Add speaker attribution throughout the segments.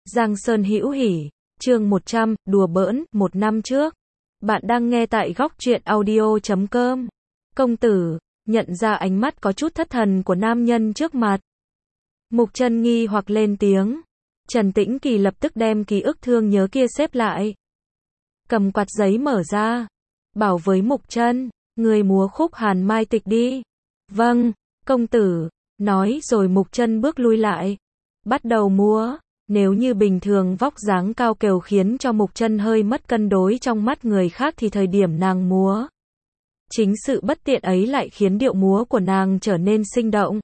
Speaker 1: Giang Sơn Hữu Hỉ, chương 100, đùa bỡn, một năm trước. Bạn đang nghe tại góc truyện audio.com. Công tử, nhận ra ánh mắt có chút thất thần của nam nhân trước mặt. Mục Chân nghi hoặc lên tiếng. Trần Tĩnh Kỳ lập tức đem ký ức thương nhớ kia xếp lại. Cầm quạt giấy mở ra. Bảo với Mục Chân, người múa khúc Hàn Mai Tịch đi. Vâng, công tử, nói rồi Mục Chân bước lui lại. Bắt đầu múa. Nếu như bình thường vóc dáng cao kiều khiến cho Mục Chân hơi mất cân đối trong mắt người khác thì thời điểm nàng múa, chính sự bất tiện ấy lại khiến điệu múa của nàng trở nên sinh động,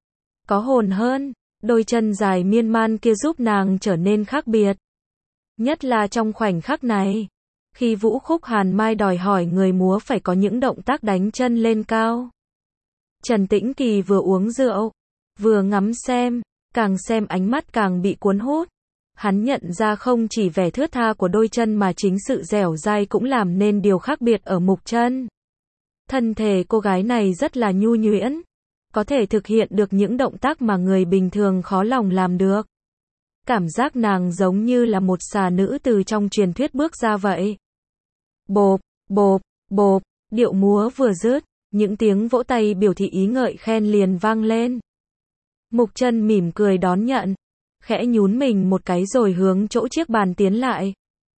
Speaker 1: có hồn hơn. Đôi chân dài miên man kia giúp nàng trở nên khác biệt. Nhất là trong khoảnh khắc này, khi vũ khúc Hàn Mai đòi hỏi người múa phải có những động tác đánh chân lên cao. Trần Tĩnh Kỳ vừa uống rượu, vừa ngắm xem, càng xem ánh mắt càng bị cuốn hút. Hắn nhận ra không chỉ vẻ thướt tha của đôi chân mà chính sự dẻo dai cũng làm nên điều khác biệt ở Mục Chân. Thân thể cô gái này rất là nhu nhuyễn, có thể thực hiện được những động tác mà người bình thường khó lòng làm được. Cảm giác nàng giống như là một xà nữ từ trong truyền thuyết bước ra vậy. Bộp, bộp, bộp, điệu múa vừa dứt, những tiếng vỗ tay biểu thị ý ngợi khen liền vang lên. Mục Chân mỉm cười đón nhận, khẽ nhún mình một cái rồi hướng chỗ chiếc bàn tiến lại.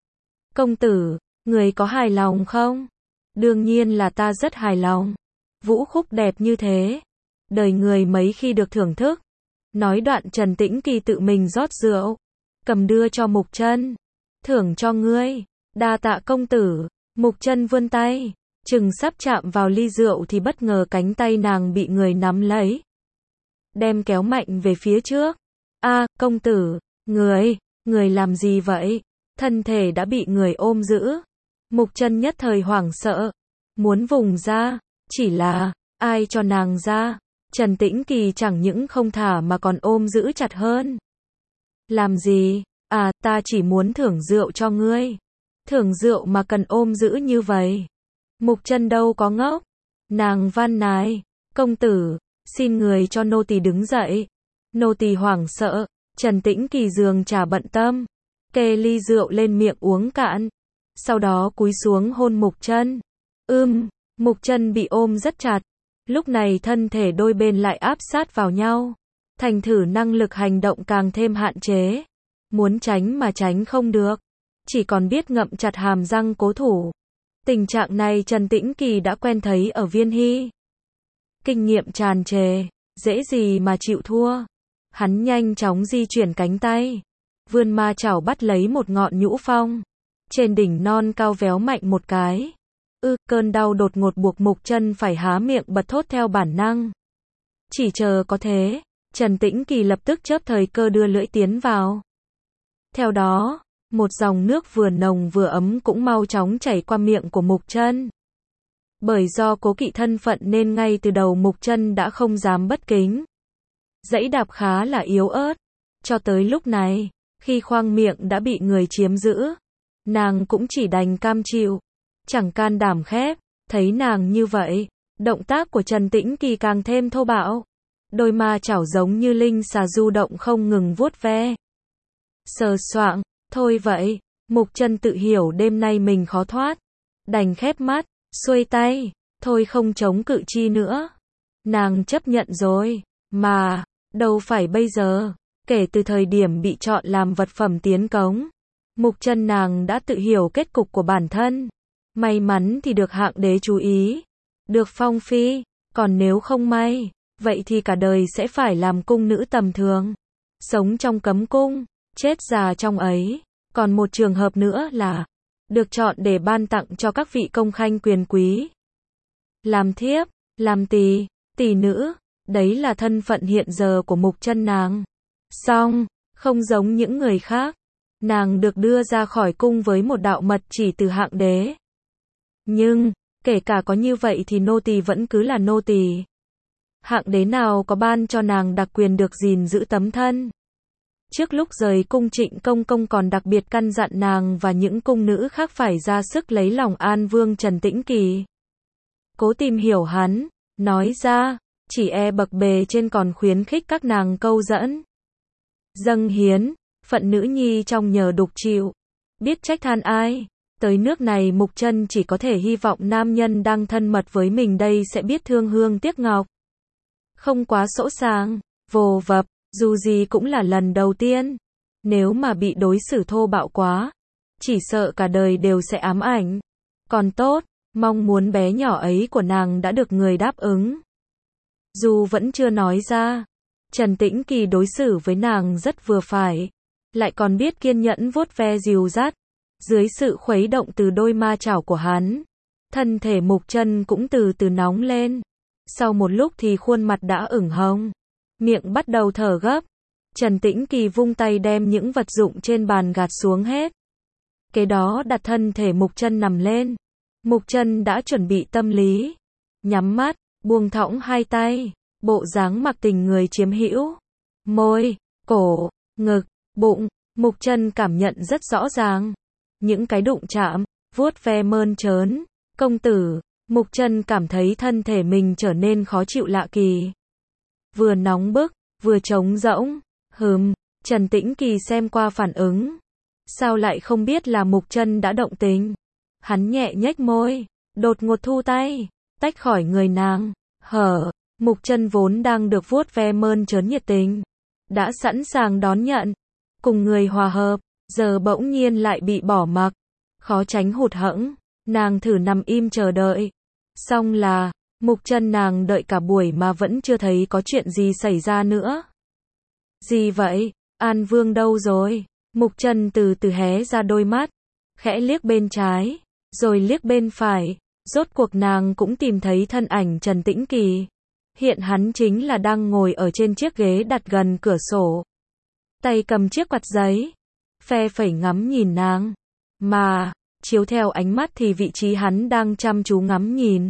Speaker 1: Công tử, người có hài lòng không? Đương nhiên là ta rất hài lòng. Vũ khúc đẹp như thế, đời người mấy khi được thưởng thức. Nói đoạn Trần Tĩnh Kỳ tự mình rót rượu, cầm đưa cho Mục Chân. Thưởng cho ngươi, đa tạ công tử. Mục Chân vươn tay, chừng sắp chạm vào ly rượu thì bất ngờ cánh tay nàng bị người nắm lấy, đem kéo mạnh về phía trước. A, công tử, người làm gì vậy? Thân thể đã bị người ôm giữ. Mục Chân nhất thời hoảng sợ, muốn vùng ra, chỉ là, ai cho nàng ra? Trần Tĩnh Kỳ chẳng những không thả mà còn ôm giữ chặt hơn. Làm gì? À, ta chỉ muốn thưởng rượu cho ngươi. Thưởng rượu mà cần ôm giữ như vậy. Mục Chân đâu có ngốc. Nàng van nài, công tử, xin người cho nô tỳ đứng dậy. Nô tỳ hoảng sợ. Trần Tĩnh Kỳ dường chả bận tâm, kê ly rượu lên miệng uống cạn, sau đó cúi xuống hôn Mục Chân. Mục Chân bị ôm rất chặt. Lúc này thân thể đôi bên lại áp sát vào nhau, thành thử năng lực hành động càng thêm hạn chế. Muốn tránh mà tránh không được, chỉ còn biết ngậm chặt hàm răng cố thủ. Tình trạng này Trần Tĩnh Kỳ đã quen thấy ở Viên Hy. Kinh nghiệm tràn trề, dễ gì mà chịu thua. Hắn nhanh chóng di chuyển cánh tay, vươn ma chảo bắt lấy một ngọn nhũ phong, trên đỉnh non cao véo mạnh một cái. Cơn đau đột ngột buộc Mục Chân phải há miệng bật thốt theo bản năng. Chỉ chờ có thế, Trần Tĩnh Kỳ lập tức chớp thời cơ đưa lưỡi tiến vào. Theo đó, một dòng nước vừa nồng vừa ấm cũng mau chóng chảy qua miệng của Mục Chân. Bởi do cố kỵ thân phận nên ngay từ đầu Mục Chân đã không dám bất kính. Dãy đạp khá là yếu ớt, cho tới lúc này, khi khoang miệng đã bị người chiếm giữ, nàng cũng chỉ đành cam chịu, chẳng can đảm khép. Thấy nàng như vậy, động tác của Trần Tĩnh Kỳ càng thêm thô bạo. Đôi ma chảo giống như linh xà du động không ngừng vuốt ve. Sờ soạng, thôi vậy, Mục Chân tự hiểu đêm nay mình khó thoát, đành khép mắt, xuôi tay, thôi không chống cự chi nữa. Nàng chấp nhận rồi, mà, đâu phải bây giờ, kể từ thời điểm bị chọn làm vật phẩm tiến cống, Mục Chân nàng đã tự hiểu kết cục của bản thân. May mắn thì được hạng đế chú ý, được phong phi, còn nếu không may, vậy thì cả đời sẽ phải làm cung nữ tầm thường, sống trong cấm cung, chết già trong ấy. Còn một trường hợp nữa là được chọn để ban tặng cho các vị công khanh quyền quý, làm thiếp, làm tỷ nữ. Đấy là thân phận hiện giờ của Mục Chân nàng. Song, không giống những người khác, nàng được đưa ra khỏi cung với một đạo mật chỉ từ hạng đế. Nhưng, kể cả có như vậy thì nô tỳ vẫn cứ là nô tỳ. Hạng đế nào có ban cho nàng đặc quyền được gìn giữ tấm thân. Trước lúc rời cung Trịnh Công Công còn đặc biệt căn dặn nàng và những cung nữ khác phải ra sức lấy lòng An Vương Trần Tĩnh Kỳ. Cố tìm hiểu hắn, nói ra, chỉ bậc bề trên còn khuyến khích các nàng câu dẫn, dâng hiến, phận nữ nhi trong nhờ đục chịu, biết trách than ai. Tới nước này Mục Chân chỉ có thể hy vọng nam nhân đang thân mật với mình đây sẽ biết thương hương tiếc ngọc. Không quá sỗ sàng, vồ vập, dù gì cũng là lần đầu tiên. Nếu mà bị đối xử thô bạo quá, chỉ sợ cả đời đều sẽ ám ảnh. Còn tốt, mong muốn bé nhỏ ấy của nàng đã được người đáp ứng. Dù vẫn chưa nói ra, Trần Tĩnh Kỳ đối xử với nàng rất vừa phải, lại còn biết kiên nhẫn vuốt ve dìu dắt. Dưới sự khuấy động từ đôi ma chảo của hắn, thân thể Mục Chân cũng từ từ nóng lên. Sau một lúc thì khuôn mặt đã ửng hồng, miệng bắt đầu thở gấp. Trần Tĩnh Kỳ vung tay đem những vật dụng trên bàn gạt xuống hết. Kế đó đặt thân thể Mục Chân nằm lên. Mục Chân đã chuẩn bị tâm lý, nhắm mắt, buông thõng hai tay, bộ dáng mặc tình người chiếm hữu. Môi, cổ, ngực, bụng, Mục Chân cảm nhận rất rõ ràng. Những cái đụng chạm, vuốt ve mơn trớn. Công tử, Mục Chân cảm thấy thân thể mình trở nên khó chịu lạ kỳ. Vừa nóng bức, vừa trống rỗng. Trần Tĩnh Kỳ xem qua phản ứng. Sao lại không biết là Mục Chân đã động tình? Hắn nhẹ nhếch môi, đột ngột thu tay, tách khỏi người nàng. Mục Chân vốn đang được vuốt ve mơn trớn nhiệt tình, đã sẵn sàng đón nhận, cùng người hòa hợp, giờ bỗng nhiên lại bị bỏ mặc. Khó tránh hụt hẫng, nàng thử nằm im chờ đợi. Xong là, Mục Chân nàng đợi cả buổi mà vẫn chưa thấy có chuyện gì xảy ra nữa. Gì vậy? An Vương đâu rồi? Mục Chân từ từ hé ra đôi mắt, khẽ liếc bên trái, rồi liếc bên phải. Rốt cuộc nàng cũng tìm thấy thân ảnh Trần Tĩnh Kỳ. Hiện hắn chính là đang ngồi ở trên chiếc ghế đặt gần cửa sổ, tay cầm chiếc quạt giấy, phe phẩy ngắm nhìn nàng. Mà, chiếu theo ánh mắt thì vị trí hắn đang chăm chú ngắm nhìn.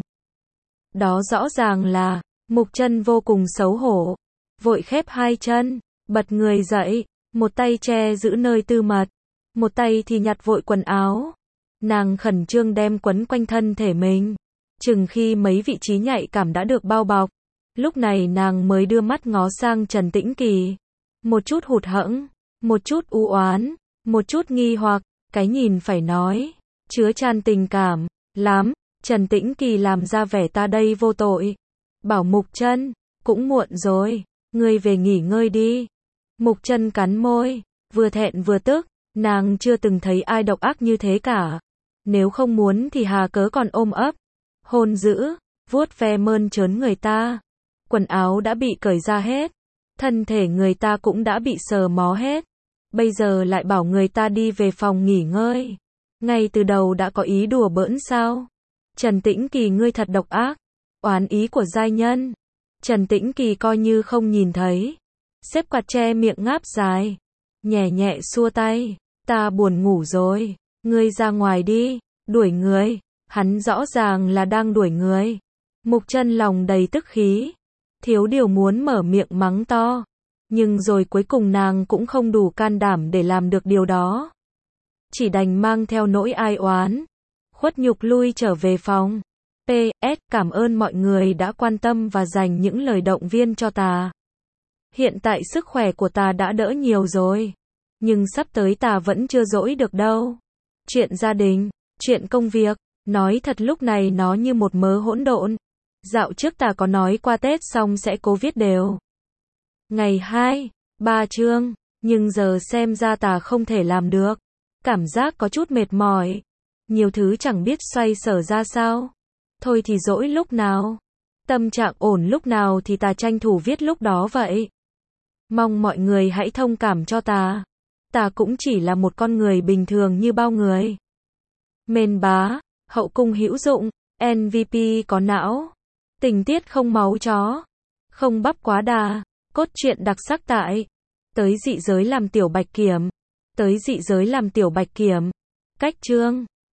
Speaker 1: Đó rõ ràng là, Mục Chân vô cùng xấu hổ, vội khép hai chân, bật người dậy, một tay che giữ nơi tư mật, một tay thì nhặt vội quần áo. Nàng khẩn trương đem quấn quanh thân thể mình, chừng khi mấy vị trí nhạy cảm đã được bao bọc. Lúc này nàng mới đưa mắt ngó sang Trần Tĩnh Kỳ. Một chút hụt hẫng, một chút u oán, một chút nghi hoặc, cái nhìn phải nói, chứa chan tình cảm, lắm. Trần Tĩnh Kỳ làm ra vẻ ta đây vô tội. Bảo Mục Chân, cũng muộn rồi, ngươi về nghỉ ngơi đi. Mục Chân cắn môi, vừa thẹn vừa tức, nàng chưa từng thấy ai độc ác như thế cả. Nếu không muốn thì hà cớ còn ôm ấp, hôn dữ, vuốt ve mơn trớn người ta. Quần áo đã bị cởi ra hết, thân thể người ta cũng đã bị sờ mó hết. Bây giờ lại bảo người ta đi về phòng nghỉ ngơi. Ngay từ đầu đã có ý đùa bỡn sao? Trần Tĩnh Kỳ ngươi thật độc ác. Oán ý của giai nhân. Trần Tĩnh Kỳ coi như không nhìn thấy, xếp quạt che miệng ngáp dài, nhẹ nhẹ xua tay. Ta buồn ngủ rồi, ngươi ra ngoài đi. Đuổi người, hắn rõ ràng là đang đuổi người. Mục Chân lòng đầy tức khí, thiếu điều muốn mở miệng mắng to, nhưng rồi cuối cùng nàng cũng không đủ can đảm để làm được điều đó. Chỉ đành mang theo nỗi ai oán, khuất nhục lui trở về phòng. PS, cảm ơn mọi người đã quan tâm và dành những lời động viên cho ta. Hiện tại sức khỏe của ta đã đỡ nhiều rồi, nhưng sắp tới ta vẫn chưa dỗi được đâu. Chuyện gia đình, chuyện công việc, nói thật lúc này nó như một mớ hỗn độn. Dạo trước ta có nói qua Tết xong sẽ cố viết đều ngày 2, 3 chương, nhưng giờ xem ra ta không thể làm được. Cảm giác có chút mệt mỏi, nhiều thứ chẳng biết xoay sở ra sao. Thôi thì dỗi lúc nào, tâm trạng ổn lúc nào thì ta tranh thủ viết lúc đó vậy. Mong mọi người hãy thông cảm cho ta. Ta cũng chỉ là một con người bình thường như bao người. Mên bá, hậu cung hữu dụng, MVP có não, tình tiết không máu chó, không bắp quá đà, cốt truyện đặc sắc tại tới dị giới làm tiểu bạch kiểm, tới dị giới làm tiểu bạch kiểm. Cách chương